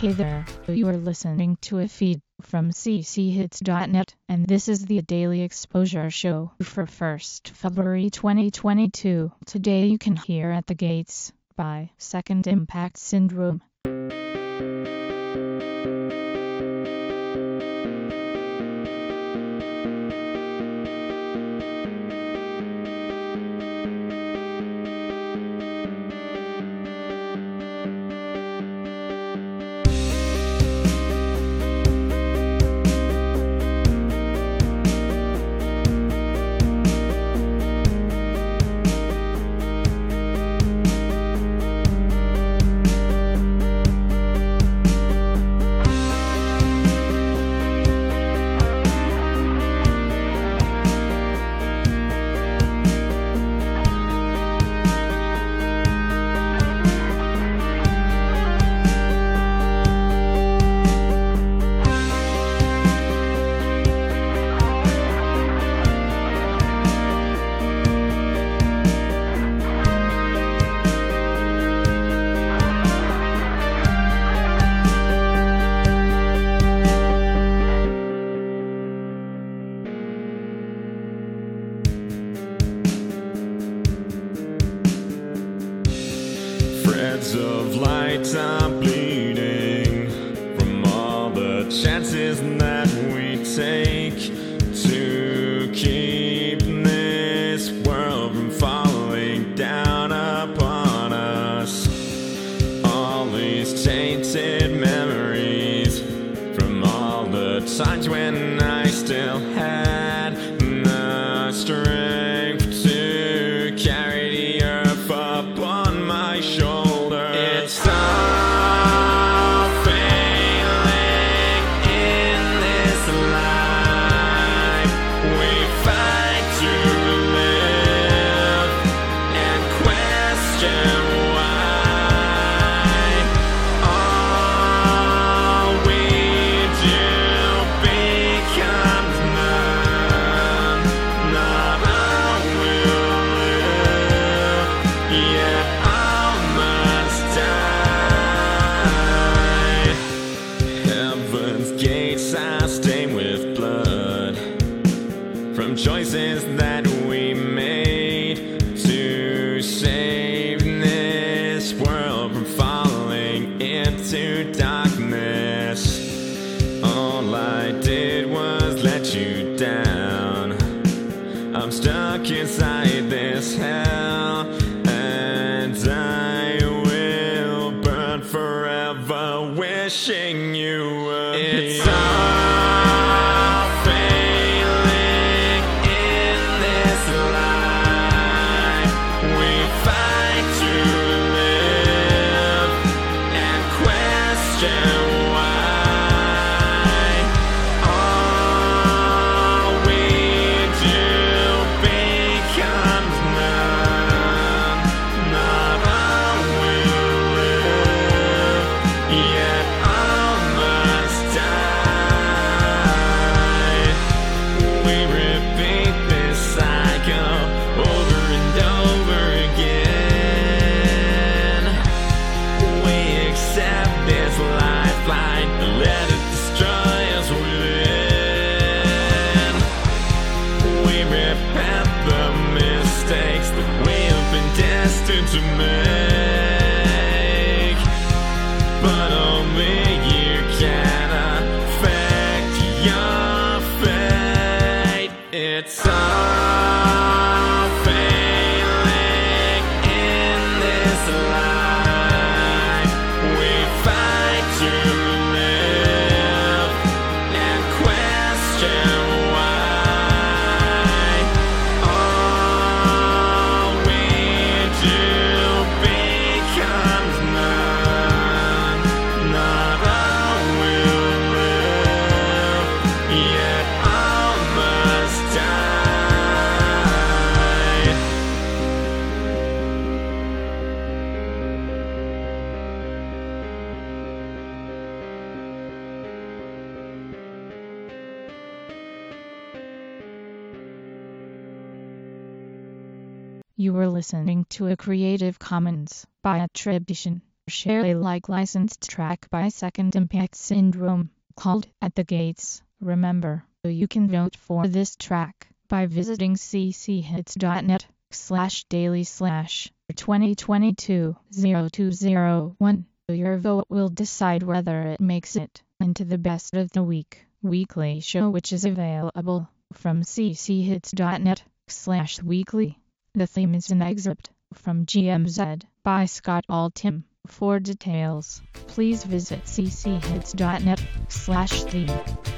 Hey there, you are listening to a feed from cchits.net, and this is the Daily Exposure Show for 1st February 2022. Today you can hear At the Gates by Second Impact Syndrome. Threads of light are bleeding from all the chances that we take to keep this world from falling down upon us. All these tainted memories from all the times when I still had the strength to carry the earth upon my shoulder. It's all failing in this life. We fight to live and question why all we do becomes none. Not all will live, yet all must die. Heaven's gates are stained with blood from choices that we made to save this world from falling into darkness. All I did was let you down. I'm stuck inside this hell, and I will burn forever wishing you would. It's all failing in this life. We fight to live and question why all we do becomes none. Not all will live, yet all must die. We repeat this cycle over and over again. We accept this lifeline and let it destroy us within. We repent the mistakes that we have been destined to make, but only you can affect your fate. It's all failing in this life. We fight to live and question why all we do becomes none. Not all will live, yet all must die. You were listening to a Creative Commons by attribution, Share Alike licensed track by Second Impact Syndrome, called At the Gates. Remember, you can vote for this track by visiting cchits.net/daily/2022-0201. Your vote will decide whether it makes it into the Best of the Week weekly show, which is available from cchits.net/weekly. The theme is an excerpt from GMZ by Scott Altham. For details, please visit cchits.net/theme.